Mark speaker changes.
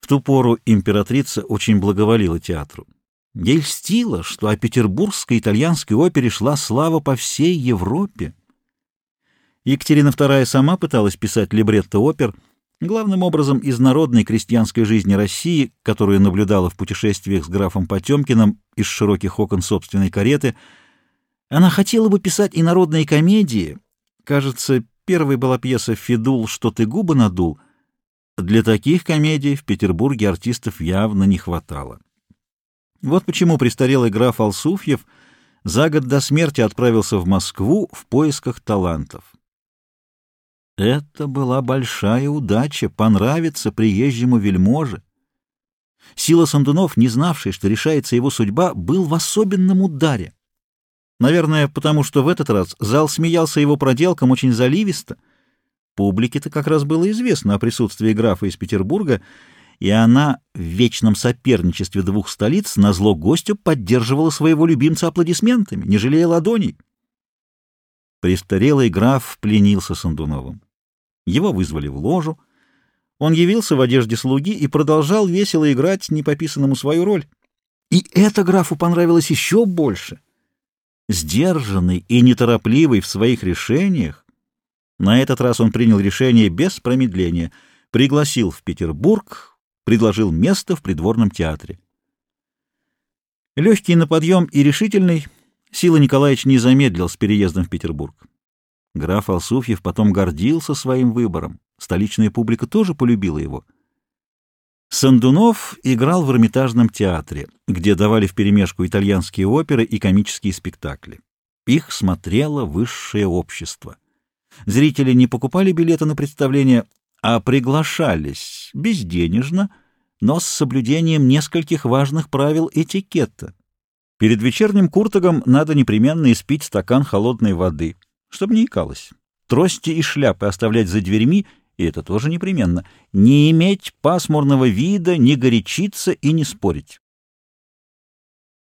Speaker 1: В ту пору императрица очень благоволила театру. Ей льстило, что о петербургской итальянской опере шла слава по всей Европе. Екатерина II сама пыталась писать либретто опер, главным образом из народной крестьянской жизни России, которую наблюдала в путешествиях с графом Потемкиным из широких окон собственной кареты. Она хотела бы писать и народные комедии. Кажется, первой была пьеса «Федул, что ты губы надул». Для таких комедий в Петербурге артистов явно не хватало. Вот почему престарелый граф Алсуфьев за год до смерти отправился в Москву в поисках талантов. Это была большая удача — понравиться приезжему вельможе. Сила Сандунов, не знавший, что решается его судьба, был в особенном ударе. Наверное, потому что в этот раз зал смеялся его проделкам очень заливисто. Публике-то как раз было известно о присутствии графа из Петербурга, и она в вечном соперничестве двух столиц назло гостю поддерживала своего любимца аплодисментами, не жалея ладоней. Престарелый граф пленился Сандуновым. Его вызвали в ложу. Он явился в одежде слуги и продолжал весело играть непописанному свою роль. И это графу понравилось еще больше. Сдержанный и неторопливый в своих решениях, на этот раз он принял решение без промедления, пригласил в Петербург, предложил место в придворном театре. Легкий на подъем и решительный, Сила Николаевич не замедлил с переездом в Петербург. Граф Алсуфьев потом гордился своим выбором, столичная публика тоже полюбила его. Сандунов играл в Эрмитажном театре, где давали вперемешку итальянские оперы и комические спектакли. Их смотрело высшее общество. Зрители не покупали билеты на представление, а приглашались безденежно, но с соблюдением нескольких важных правил этикета. Перед вечерним куртогом надо непременно испить стакан холодной воды, чтобы не икалось. Трости и шляпы оставлять за дверьми, и это тоже непременно. Не иметь пасмурного вида, не горячиться и не спорить.